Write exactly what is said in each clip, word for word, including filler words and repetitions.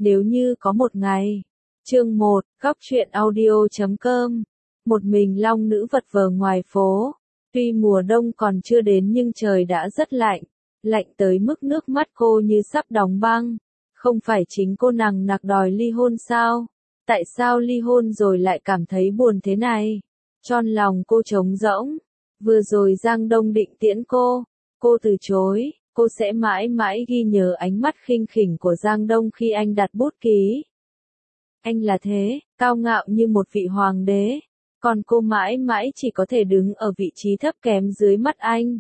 Nếu như có một ngày. Chương một, góc truyện audio chấm com. Một mình long nữ vật vờ ngoài phố. Tuy mùa đông còn chưa đến nhưng trời đã rất lạnh. Lạnh tới mức nước mắt cô như sắp đóng băng. Không phải chính cô nằng nặc đòi ly hôn sao? Tại sao ly hôn rồi lại cảm thấy buồn thế này? Trong lòng cô trống rỗng. Vừa rồi Giang Đông định tiễn cô. Cô từ chối. Cô sẽ mãi mãi ghi nhớ ánh mắt khinh khỉnh của Giang Đông khi anh đặt bút ký. Anh là thế, cao ngạo như một vị hoàng đế. Còn cô mãi mãi chỉ có thể đứng ở vị trí thấp kém dưới mắt anh.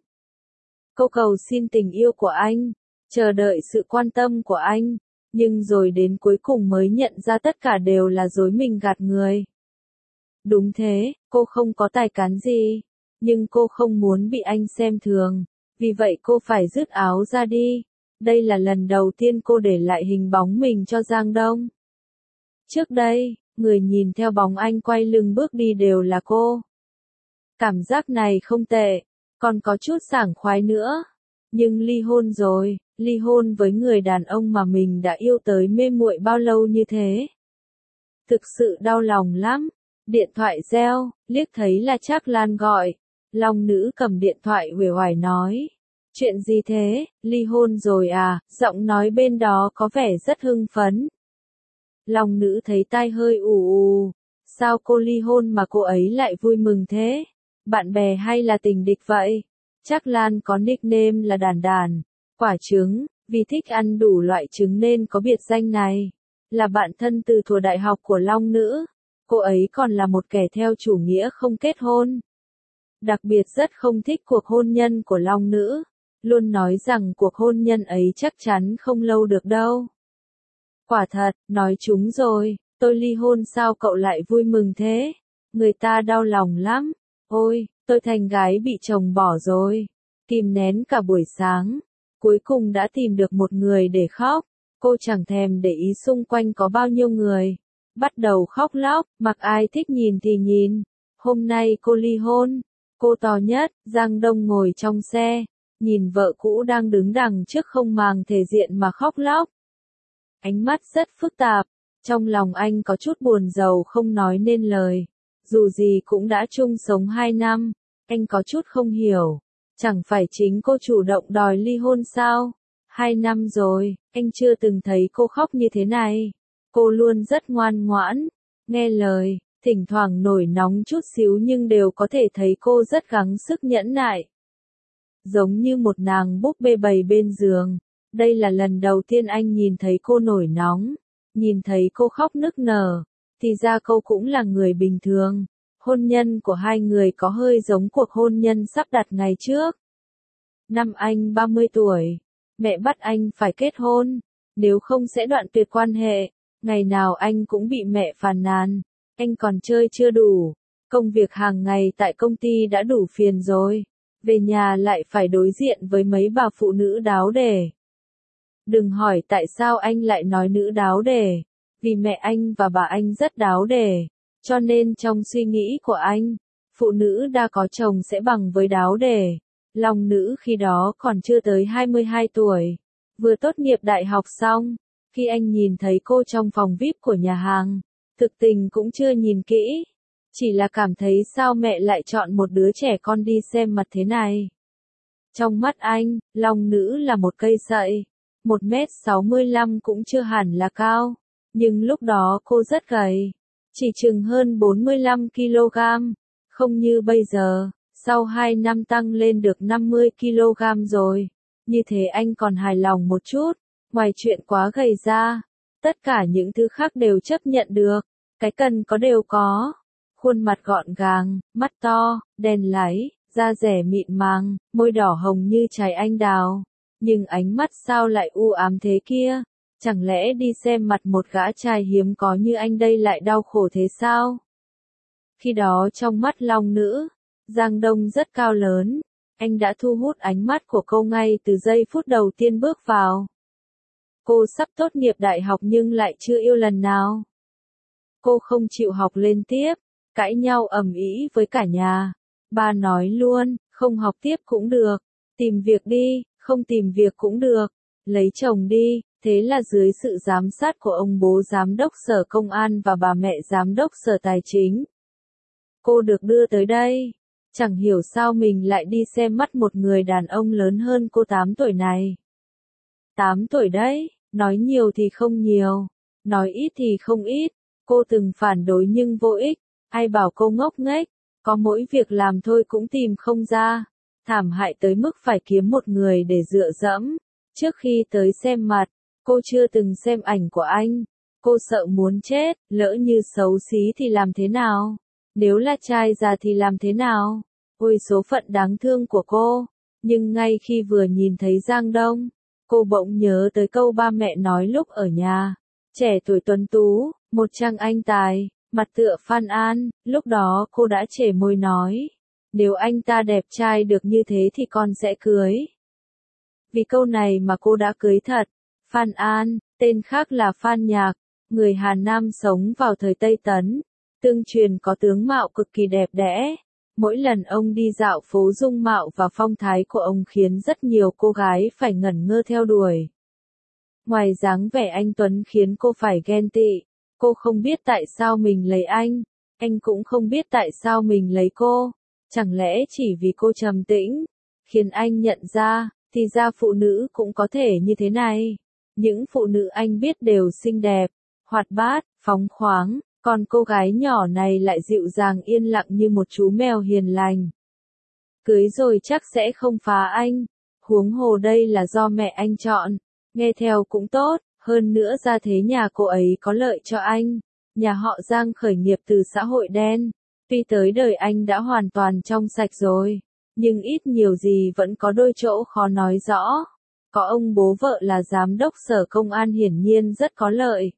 Cô cầu xin tình yêu của anh, chờ đợi sự quan tâm của anh, nhưng rồi đến cuối cùng mới nhận ra tất cả đều là dối mình gạt người. Đúng thế, cô không có tài cán gì, nhưng cô không muốn bị anh xem thường, vì vậy cô phải rứt áo ra đi. Đây là lần đầu tiên cô để lại hình bóng mình cho Giang Đông. Trước đây, người nhìn theo bóng anh quay lưng bước đi đều là cô. Cảm giác này không tệ, còn có chút sảng khoái nữa. Nhưng ly hôn rồi, ly hôn với người đàn ông mà mình đã yêu tới mê muội bao lâu như thế. Thực sự đau lòng lắm. Điện thoại reo, liếc thấy là Trác Lan gọi. Long nữ cầm điện thoại uể oải nói. Chuyện gì thế, ly hôn rồi à? Giọng nói bên đó có vẻ rất hưng phấn. Long nữ thấy tai hơi ù ù. Sao cô ly hôn mà cô ấy lại vui mừng thế? Bạn bè hay là tình địch vậy? Trác Lan có nickname là Đàn Đàn. Quả trứng, vì thích ăn đủ loại trứng nên có biệt danh này. Là bạn thân từ thuở đại học của Long nữ. Cô ấy còn là một kẻ theo chủ nghĩa không kết hôn. Đặc biệt rất không thích cuộc hôn nhân của Long nữ. Luôn nói rằng cuộc hôn nhân ấy chắc chắn không lâu được đâu. Quả thật, nói chúng rồi, tôi ly hôn sao cậu lại vui mừng thế? Người ta đau lòng lắm. Ôi, tôi thành gái bị chồng bỏ rồi. Kìm nén cả buổi sáng. Cuối cùng đã tìm được một người để khóc. Cô chẳng thèm để ý xung quanh có bao nhiêu người. Bắt đầu khóc lóc, mặc ai thích nhìn thì nhìn. Hôm nay cô ly hôn. Cô to nhất, Giang Đông ngồi trong xe. Nhìn vợ cũ đang đứng đằng trước không màng thể diện mà khóc lóc. Ánh mắt rất phức tạp. Trong lòng anh có chút buồn rầu không nói nên lời. Dù gì cũng đã chung sống hai năm. Anh có chút không hiểu. Chẳng phải chính cô chủ động đòi ly hôn sao? Hai năm rồi, anh chưa từng thấy cô khóc như thế này. Cô luôn rất ngoan ngoãn, nghe lời, thỉnh thoảng nổi nóng chút xíu nhưng đều có thể thấy cô rất gắng sức nhẫn nại. Giống như một nàng búp bê bầy bên giường. Đây là lần đầu tiên anh nhìn thấy cô nổi nóng, nhìn thấy cô khóc nức nở. Thì ra cô cũng là người bình thường. Hôn nhân của hai người có hơi giống cuộc hôn nhân sắp đặt ngày trước. Năm anh ba mươi tuổi, mẹ bắt anh phải kết hôn, nếu không sẽ đoạn tuyệt quan hệ. Ngày nào anh cũng bị mẹ phàn nàn, anh còn chơi chưa đủ. Công việc hàng ngày tại công ty đã đủ phiền rồi, về nhà lại phải đối diện với mấy bà phụ nữ đáo để. Đừng hỏi tại sao anh lại nói nữ đáo để, vì mẹ anh và bà anh rất đáo để. Cho nên trong suy nghĩ của anh, phụ nữ đã có chồng sẽ bằng với đáo để. Long nữ khi đó còn chưa tới hai mươi hai tuổi, vừa tốt nghiệp đại học xong. Khi anh nhìn thấy cô trong phòng vi ai pi của nhà hàng, thực tình cũng chưa nhìn kỹ. Chỉ là cảm thấy sao mẹ lại chọn một đứa trẻ con đi xem mặt thế này. Trong mắt anh, Long nữ là một cây sậy. một mét sáu mươi lăm cũng chưa hẳn là cao. Nhưng lúc đó cô rất gầy. Chỉ chừng hơn bốn mươi lăm ki lô gam. Không như bây giờ, sau hai năm tăng lên được năm mươi ki lô gam rồi. Như thế anh còn hài lòng một chút. Ngoài chuyện quá gầy ra, tất cả những thứ khác đều chấp nhận được. Cái cần có đều có. Khuôn mặt gọn gàng, mắt to, đen láy, da dẻ mịn màng, môi đỏ hồng như trái anh đào. Nhưng ánh mắt sao lại u ám thế kia? Chẳng lẽ đi xem mặt một gã trai hiếm có như anh đây lại đau khổ thế sao? Khi đó trong mắt Long nữ, Giang Đông rất cao lớn. Anh đã thu hút ánh mắt của cô ngay từ giây phút đầu tiên bước vào. Cô sắp tốt nghiệp đại học nhưng lại chưa yêu lần nào. Cô không chịu học lên tiếp, cãi nhau ầm ĩ với cả nhà. Ba nói luôn, không học tiếp cũng được, tìm việc đi, không tìm việc cũng được, lấy chồng đi, Thế là dưới sự giám sát của ông bố giám đốc sở công an và bà mẹ giám đốc sở tài chính, cô được đưa tới đây. Chẳng hiểu sao mình lại đi xem mắt một người đàn ông lớn hơn cô tám tuổi này. tám tuổi đấy, nói nhiều thì không nhiều, nói ít thì không ít. Cô từng phản đối nhưng vô ích, ai bảo cô ngốc nghếch, có mỗi việc làm thôi cũng tìm không ra. Thảm hại tới mức phải kiếm một người để dựa dẫm. Trước khi tới xem mặt, cô chưa từng xem ảnh của anh. Cô sợ muốn chết, lỡ như xấu xí thì làm thế nào? Nếu là trai già thì làm thế nào? Ôi số phận đáng thương của cô. Nhưng ngay khi vừa nhìn thấy Giang Đông, cô bỗng nhớ tới câu ba mẹ nói lúc ở nhà. Trẻ tuổi tuấn tú, một trang anh tài, mặt tựa Phan An. Lúc đó cô đã chề môi nói, nếu anh ta đẹp trai được như thế thì con sẽ cưới. Vì câu này mà cô đã cưới thật. Phan An, tên khác là Phan Nhạc, người Hà Nam sống vào thời Tây Tấn. Tương truyền có tướng mạo cực kỳ đẹp đẽ. Mỗi lần ông đi dạo phố dung mạo và phong thái của ông khiến rất nhiều cô gái phải ngẩn ngơ theo đuổi. Ngoài dáng vẻ anh tuấn khiến cô phải ghen tị, cô không biết tại sao mình lấy anh, anh cũng không biết tại sao mình lấy cô. Chẳng lẽ chỉ vì cô trầm tĩnh, khiến anh nhận ra, thì ra phụ nữ cũng có thể như thế này. Những phụ nữ anh biết đều xinh đẹp, hoạt bát, phóng khoáng, còn cô gái nhỏ này lại dịu dàng yên lặng như một chú mèo hiền lành. Cưới rồi chắc sẽ không phá anh, huống hồ đây là do mẹ anh chọn, nghe theo cũng tốt, hơn nữa ra thế nhà cô ấy có lợi cho anh. Nhà họ Giang khởi nghiệp từ xã hội đen, tuy tới đời anh đã hoàn toàn trong sạch rồi, nhưng ít nhiều gì vẫn có đôi chỗ khó nói rõ. Có ông bố vợ là giám đốc sở công an hiển nhiên rất có lợi.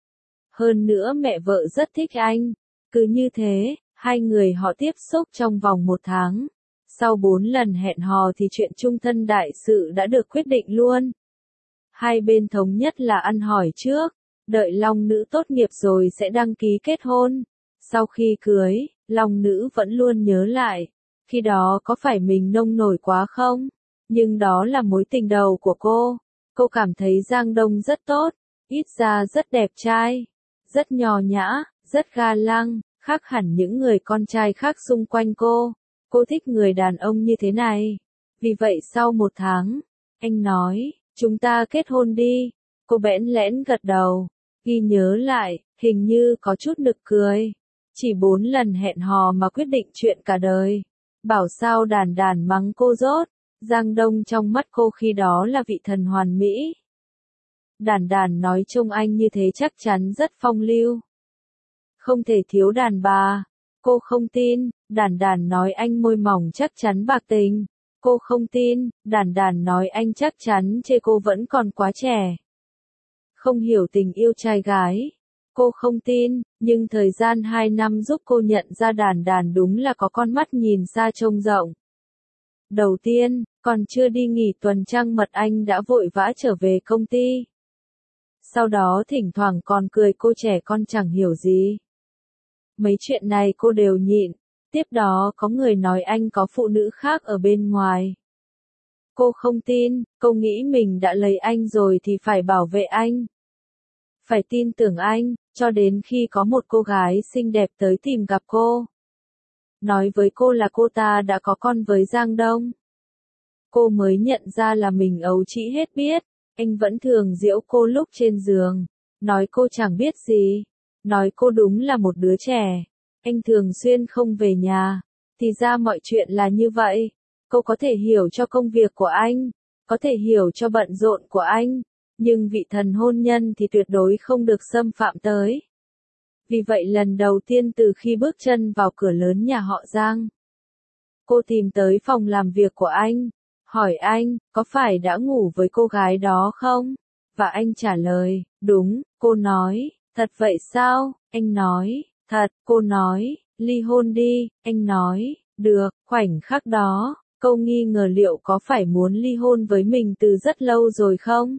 Hơn nữa mẹ vợ rất thích anh. Cứ như thế, hai người họ tiếp xúc trong vòng một tháng. Sau bốn lần hẹn hò thì chuyện chung thân đại sự đã được quyết định luôn. Hai bên thống nhất là ăn hỏi trước, đợi Long Nữ tốt nghiệp rồi sẽ đăng ký kết hôn. Sau khi cưới, Long Nữ vẫn luôn nhớ lại, khi đó có phải mình nông nổi quá không? Nhưng đó là mối tình đầu của cô. Cô cảm thấy Giang Đông rất tốt, ít ra rất đẹp trai, rất nho nhã, rất ga lăng, khác hẳn những người con trai khác xung quanh cô. Cô thích người đàn ông như thế này. Vì vậy sau một tháng, anh nói, chúng ta kết hôn đi. Cô bẽn lẽn gật đầu, ghi nhớ lại, hình như có chút nực cười. Chỉ bốn lần hẹn hò mà quyết định chuyện cả đời. Bảo sao Đàn Đàn mắng cô dốt. Giang Đông trong mắt cô khi đó là vị thần hoàn mỹ. Đàn Đàn nói trông anh như thế chắc chắn rất phong lưu. Không thể thiếu đàn bà. Cô không tin. Đàn Đàn nói anh môi mỏng chắc chắn bạc tình. Cô không tin. Đàn Đàn nói anh chắc chắn chê cô vẫn còn quá trẻ, không hiểu tình yêu trai gái. Cô không tin, nhưng thời gian hai năm giúp cô nhận ra Đàn Đàn đúng là có con mắt nhìn xa trông rộng. Đầu tiên, còn chưa đi nghỉ tuần trăng mật anh đã vội vã trở về công ty. Sau đó thỉnh thoảng còn cười cô trẻ con chẳng hiểu gì. Mấy chuyện này cô đều nhịn. Tiếp đó có người nói anh có phụ nữ khác ở bên ngoài. Cô không tin, cô nghĩ mình đã lấy anh rồi thì phải bảo vệ anh. Phải tin tưởng anh, cho đến khi có một cô gái xinh đẹp tới tìm gặp cô. Nói với cô là cô ta đã có con với Giang Đông. Cô mới nhận ra là mình ấu trĩ hết biết. Anh vẫn thường giễu cô lúc trên giường, nói cô chẳng biết gì, nói cô đúng là một đứa trẻ. Anh thường xuyên không về nhà, thì ra mọi chuyện là như vậy. Cô có thể hiểu cho công việc của anh, có thể hiểu cho bận rộn của anh, nhưng vị thần hôn nhân thì tuyệt đối không được xâm phạm tới. Vì vậy lần đầu tiên từ khi bước chân vào cửa lớn nhà họ Giang, cô tìm tới phòng làm việc của anh, hỏi anh, có phải đã ngủ với cô gái đó không? Và anh trả lời, đúng. Cô nói, thật vậy sao? Anh nói, thật. Cô nói, ly hôn đi. Anh nói, được. Khoảnh khắc đó, cô nghi ngờ liệu có phải muốn ly hôn với mình từ rất lâu rồi không?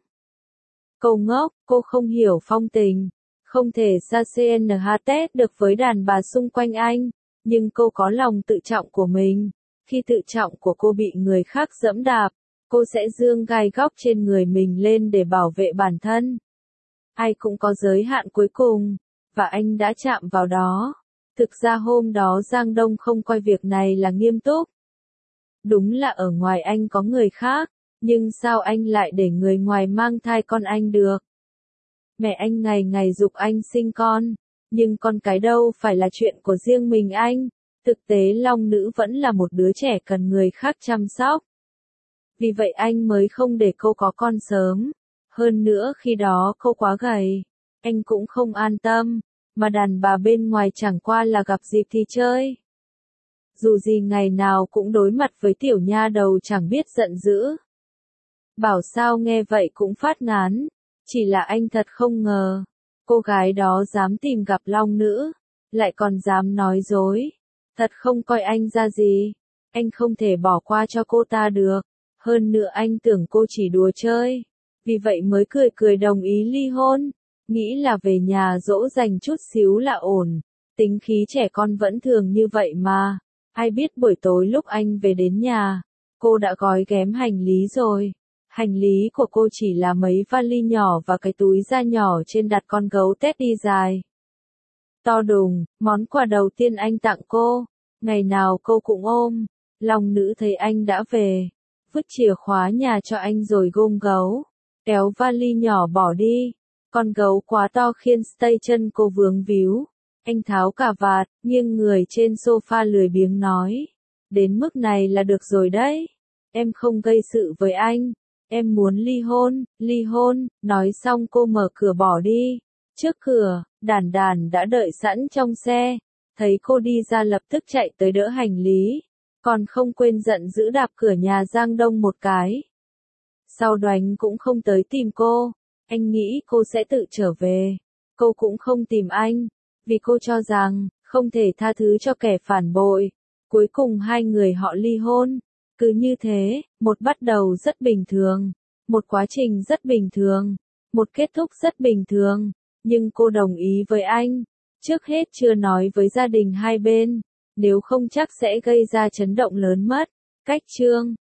Cô ngốc, cô không hiểu phong tình, không thể xa cnht được với đàn bà xung quanh anh, nhưng cô có lòng tự trọng của mình. Khi tự trọng của cô bị người khác giẫm đạp, cô sẽ giương gai góc trên người mình lên để bảo vệ bản thân. Ai cũng có giới hạn cuối cùng, và anh đã chạm vào đó. Thực ra hôm đó Giang Đông không coi việc này là nghiêm túc. Đúng là ở ngoài anh có người khác, nhưng sao anh lại để người ngoài mang thai con anh được? Mẹ anh ngày ngày giục anh sinh con, nhưng con cái đâu phải là chuyện của riêng mình anh. Thực tế Long Nữ vẫn là một đứa trẻ cần người khác chăm sóc. Vì vậy anh mới không để cô có con sớm. Hơn nữa khi đó cô quá gầy, anh cũng không an tâm, mà đàn bà bên ngoài chẳng qua là gặp dịp thì chơi. Dù gì ngày nào cũng đối mặt với tiểu nha đầu chẳng biết giận dữ. Bảo sao nghe vậy cũng phát ngán, chỉ là anh thật không ngờ, cô gái đó dám tìm gặp Long Nữ, lại còn dám nói dối, thật không coi anh ra gì, anh không thể bỏ qua cho cô ta được, hơn nữa anh tưởng cô chỉ đùa chơi, vì vậy mới cười cười đồng ý ly hôn, nghĩ là về nhà dỗ dành chút xíu là ổn, tính khí trẻ con vẫn thường như vậy mà, ai biết buổi tối lúc anh về đến nhà, cô đã gói ghém hành lý rồi. Hành lý của cô chỉ là mấy vali nhỏ và cái túi da nhỏ trên đặt con gấu Teddy dài. To đùng, món quà đầu tiên anh tặng cô, ngày nào cô cũng ôm. Long Nữ thấy anh đã về, vứt chìa khóa nhà cho anh rồi gôm gấu, kéo vali nhỏ bỏ đi. Con gấu quá to khiến tay chân cô vướng víu. Anh tháo cà vạt, nghiêng người trên sofa lười biếng nói. Đến mức này là được rồi đấy. Em không gây sự với anh. Em muốn ly hôn, ly hôn, nói xong cô mở cửa bỏ đi. Trước cửa, Đản Đản đã đợi sẵn trong xe, thấy cô đi ra lập tức chạy tới đỡ hành lý, còn không quên giận dữ đạp cửa nhà Giang Đông một cái. Sau đoánh cũng không tới tìm cô, anh nghĩ cô sẽ tự trở về. Cô cũng không tìm anh, vì cô cho rằng, không thể tha thứ cho kẻ phản bội. Cuối cùng hai người họ ly hôn. Cứ như thế, một bắt đầu rất bình thường, một quá trình rất bình thường, một kết thúc rất bình thường, nhưng cô đồng ý với anh, trước hết chưa nói với gia đình hai bên, nếu không chắc sẽ gây ra chấn động lớn mất. Cách chương